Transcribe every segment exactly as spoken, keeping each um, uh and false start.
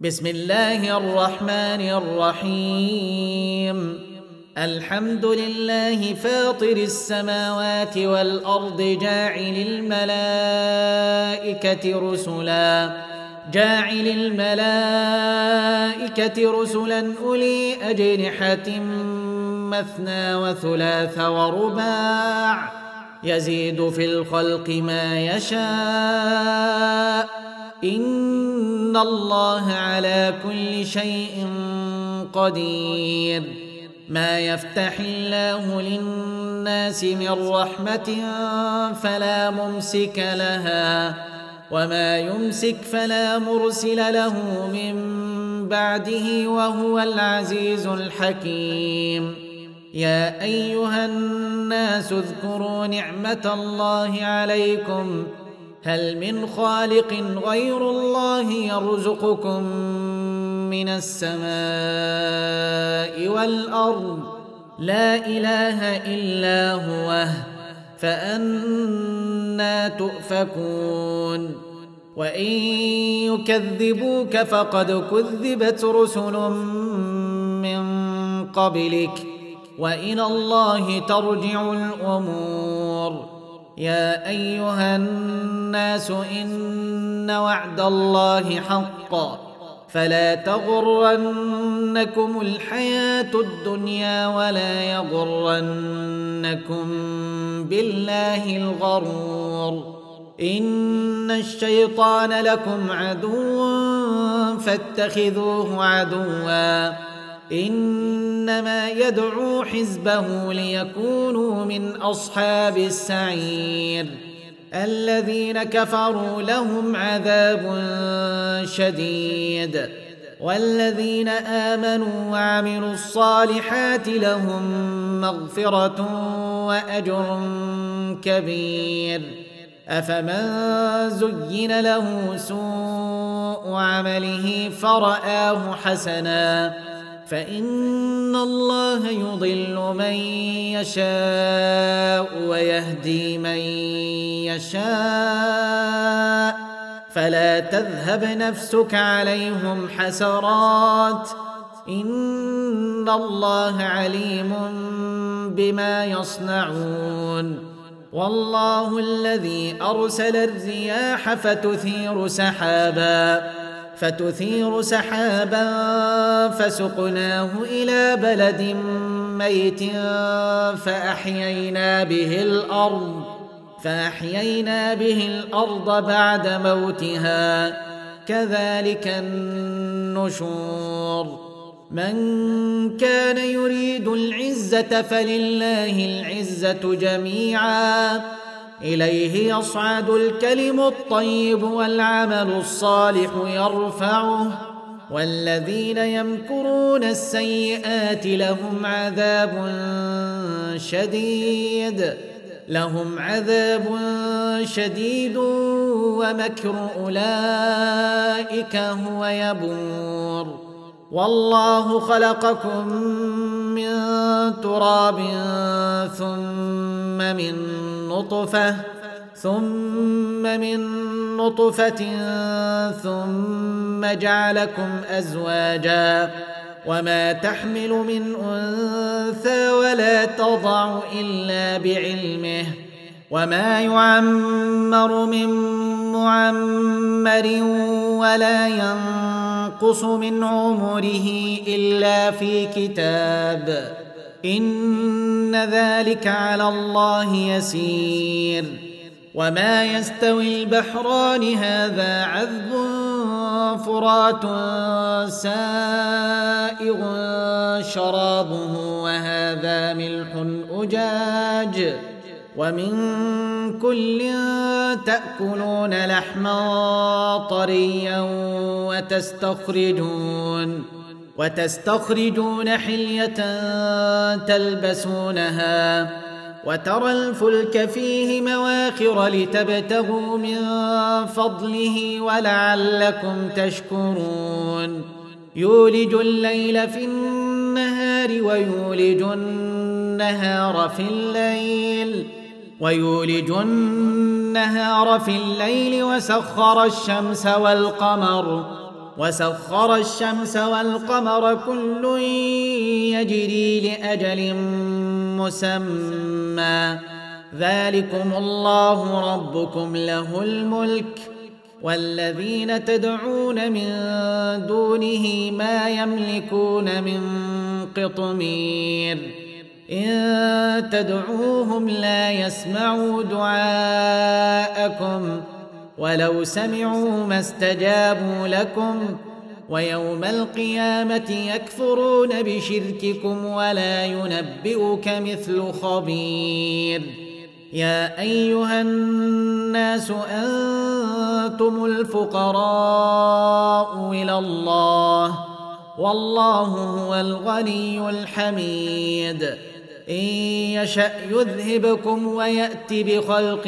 بسم الله الرحمن الرحيم. الحمد لله فاطر السماوات والأرض جاعل الملائكة رسلا جاعل الملائكة رسلا أولي أجنحة مثنى وثلاث ورباع يزيد في الخلق ما يشاء إن الله على كل شيء قدير. ما يفتح الله للناس من رحمة فلا ممسك لها وما يمسك فلا مرسل له من بعده وهو العزيز الحكيم. يا أيها الناس اذكروا نعمة الله عليكم هل من خالق غير الله يرزقكم من السماء والأرض لا إله إلا هو فأنى تؤفكون. وإن يكذبوك فقد كذبت رسل من قبلك وإلى الله ترجع الأمور. يا أيها الناس إن وعد الله حق فلا تغرنكم الحياة الدنيا ولا يغرنكم بالله الغرور. إن الشيطان لكم عدو فاتخذوه عدوا إنما يدعو حزبه ليكونوا من أصحاب السعير. الذين كفروا لهم عذاب شديد والذين آمنوا وعملوا الصالحات لهم مغفرة وأجر كبير. أفمن زين له سوء عمله فرآه حسنا فإن الله يضل من يشاء ويهدي من يشاء فلا تذهب نفسك عليهم حسرات إن الله عليم بما يصنعون. والله الذي أرسل الرياح فتثير سحابا فتثير سحابا فسقناه إلى بلد ميت فأحيينا به الأرض فأحيينا به الأرض بعد موتها كذلك النشور. من كان يريد العزة فلله العزة جميعا إليه يصعد الكلم الطيب والعمل الصالح يرفعه والذين يمكرون السيئات لهم عذاب شديد لهم عذاب شديد ومكر أولئك هو يبور. والله خلقكم من تراب ثم من نطفة ثم من نطفة ثم جعلكم أزواجا وما تحمل من أنثى ولا تضع إلا بعلمه وما يعمر من معمر ولا ينقص من عمره إلا في كتاب إن ذلك على الله يسير. وما يستوي البحران هذا عذب فرات سائغ شرابه وهذا ملح أجاج ومن كل تأكلون لحما طريا وتستخرجون وتستخرجون حلية تلبسونها وترى الفلك فيه مواخر لتبتغوا من فضله ولعلكم تشكرون. يولج الليل في النهار ويولج النهار في الليل ويولج النهار في الليل وسخر الشمس والقمر وسخر الشمس والقمر كل يجري لأجل مسمى ذلكم الله ربكم له الملك والذين تدعون من دونه ما يملكون من قطمير إن تدعوهم لا يسمعوا دعاءكم ولو سمعوا ما استجابوا لكم ويوم القيامة يكفرون بشرككم ولا ينبئك مثل خبير يا أيها الناس أنتم الفقراء إلى الله والله هو الغني الحميد إن يشأ يذهبكم ويأت بخلق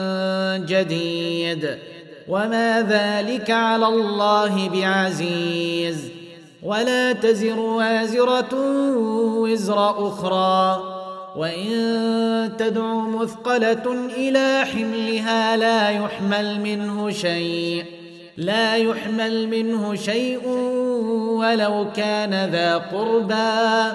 جديد وما ذلك على الله بعزيز ولا تزر وازرة وزر أخرى وإن تدع مثقلة إلى حملها لا يحمل منه شيء لا يحمل منه شيء ولو كان ذا قربى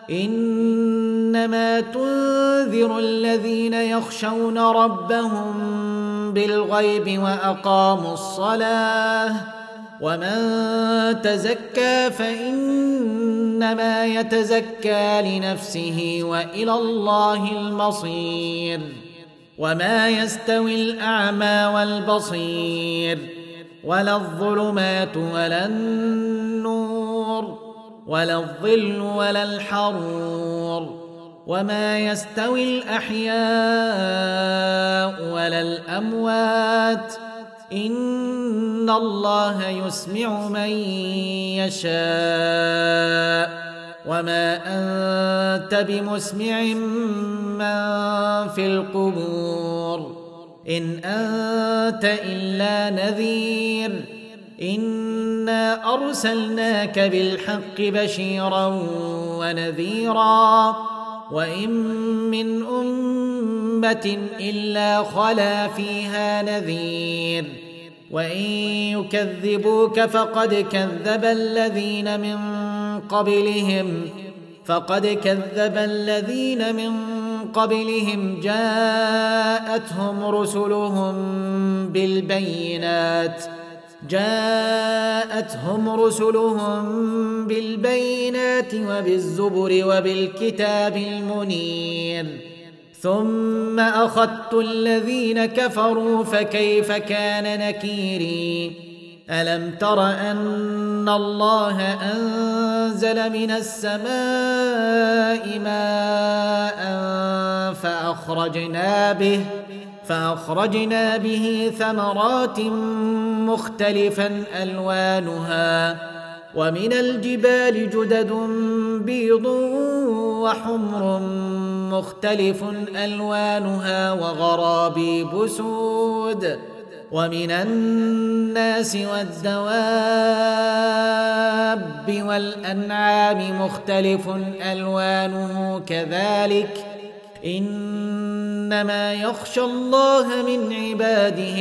إنما تنذر الذين يخشون ربهم بالغيب وأقاموا الصلاة ومن تزكى فإنما يتزكى لنفسه وإلى الله المصير وما يستوي الأعمى والبصير ولا الظلمات ولا النور ولا الظل ولا الحرور وما يستوي الأحياء ولا الأموات إن الله يسمع من يشاء وما أنت بمسمع من في القبور إن أنت إلا نذير إنا أرسلناك بالحق بشيرا ونذيرا وإن من أمة إلا خلا فيها نذير وإن يكذبوك فقد كذب الذين من قبلهم فقد كذب الذين من قبلهم جاءتهم رسلهم بالبينات جاءتهم رسلهم بالبينات وبالزبر وبالكتاب المنير ثم أخذت الذين كفروا فكيف كان نكيري ألم تر أن الله أنزل من السماء ماء فأخرجنا به فأخرجنا به ثمرات مختلفا ألوانها ومن الجبال جدد بيض وحمر مختلف ألوانها وغرابيب سود ومن الناس والدواب والأنعام مختلف ألوانه كذلك إنما يخشى الله من عباده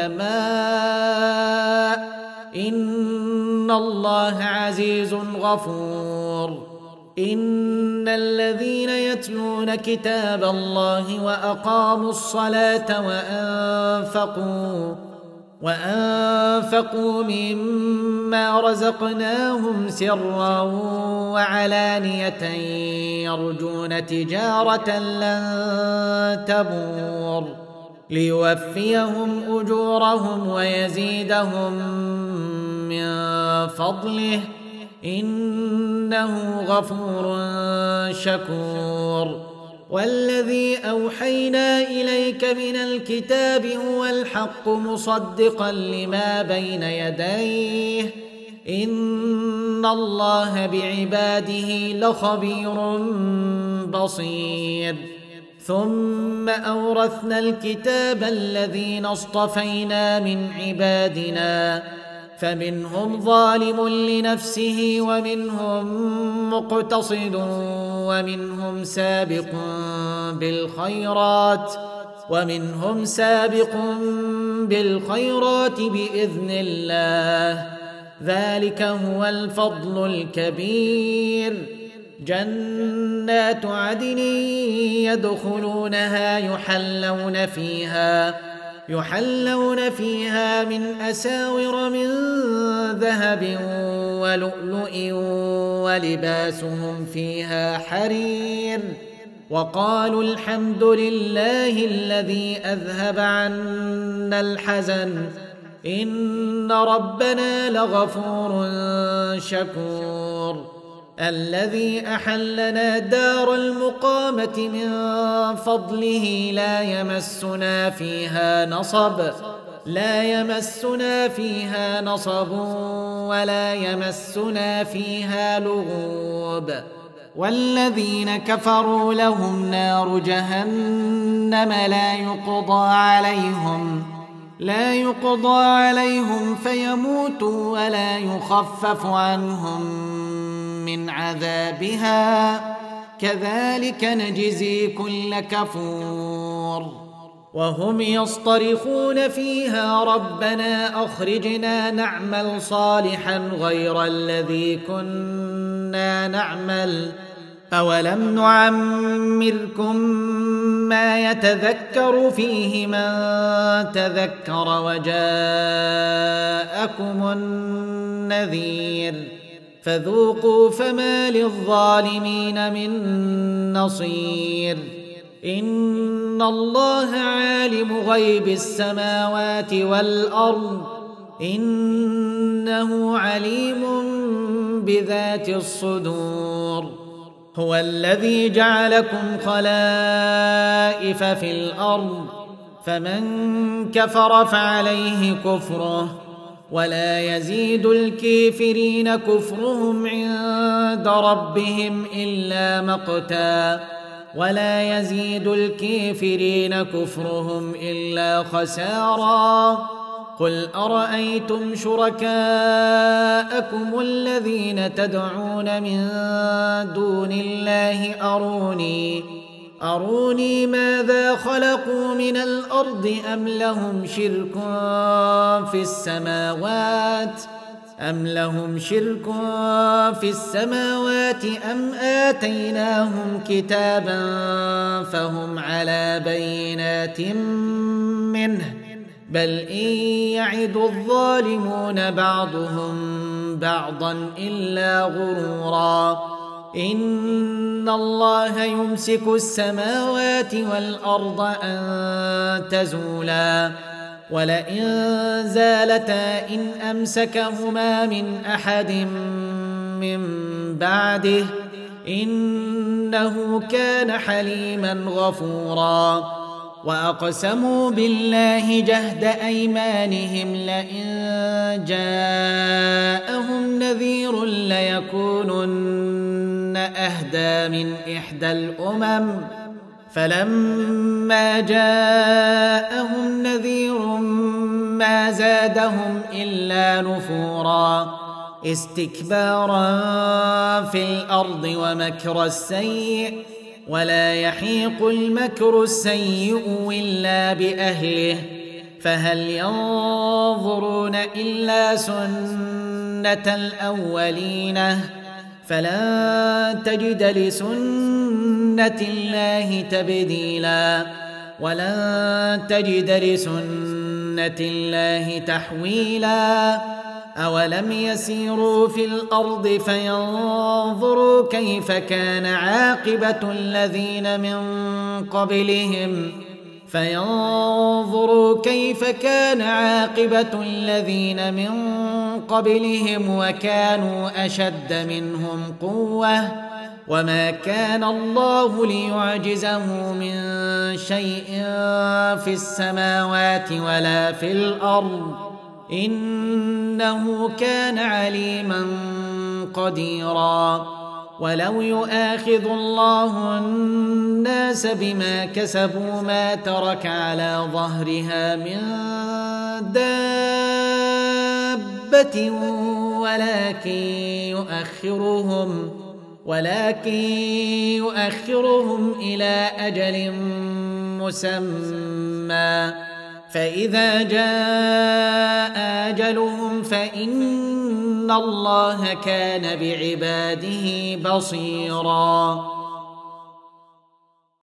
العلماء إن الله عزيز غفور إن الذين يتلون كتاب الله وأقاموا الصلاة وأنفقوا وأنفقوا مما رزقناهم سرا وعلانية يرجون تجارة لن تبور ليوفيهم أجورهم ويزيدهم من فضله إنه غفور شكور والذي أوحينا إليك من الكتاب هو الحق مصدقا لما بين يديه إن الله بعباده لخبير بصير ثم أورثنا الكتاب الذين اصطفينا من عبادنا فمنهم ظالم لنفسه ومنهم مقتصد ومنهم سابق بالخيرات ومنهم سابق بالخيرات بإذن الله ذلك هو الفضل الكبير. جنات عدن يدخلونها يحلون فيها يحلون فيها من أساور من ذهب ولؤلؤ ولباسهم فيها حرير. وقالوا الحمد لله الذي أذهب عنا الحزن إن ربنا لغفور شكور. الذي أحلنا دار المقامة من فضله لا يمسنا فيها نصب لا يمسنا فيها نصب ولا يمسنا فيها لغوب. والذين كفروا لهم نار جهنم لا يقضى عليهم لا يقضى عليهم فيموتوا ولا يخفف عنهم من عذابها كذلك نجزي كل كفور. وهم يصطرخون فيها ربنا أخرجنا نعمل صالحا غير الذي كنا نعمل أولم نعمركم ما يتذكر فيه من تذكر وجاءكم النذير فذوقوا فما للظالمين من نصير. إن الله عالم غيب السماوات والأرض إنه عليم بذات الصدور. هو الذي جعلكم خلائف في الأرض فمن كفر فعليه كفره ولا يزيد الكافرين كفرهم عند ربهم إلا مقتا ولا يزيد الكافرين كفرهم إلا خسارا. قل أرأيتم شركاءكم الذين تدعون من دون الله أروني أروني ماذا خلقوا من الأرض أم لهم شرك في السماوات أم لهم شرك في السماوات أم آتيناهم كتابا فهم على بينات منه بل إن يعد الظالمون بعضهم بعضا إلا غرورا. إن الله يمسك السماوات والأرض أن تزولا ولئن زالتا إن أمسكهما من أحد من بعده إنه كان حليما غفورا. وأقسموا بالله جهد أيمانهم لئن جاءهم نذير ليكونن أهدى من إحدى الأمم فلما جاءهم نذير ما زادهم إلا نفورا استكبارا في الأرض ومكر السيء ولا يحيق المكر السيء إلا بأهله فهل ينظرون إلا سنة الأولين فلن تجد لسنة الله تبديلا ولن تجد لسنة الله تحويلا. أولم يسيروا في الأرض فينظروا كيف كان عاقبة الذين من قبلهم فينظروا كيف كان عاقبة الذين من قبلهم وكانوا أشد منهم قوة وما كان الله ليعجزه من شيء في السماوات ولا في الأرض إنه كان عليما قديرا. ولو يؤاخذ الله الناس بما كسبوا ما ترك على ظهرها من دابة ولكن يؤخرهم ولكن يؤخرهم إلى أجل مسمى فإذا جاء أجلهم فإن الله كان بعباده بصيراً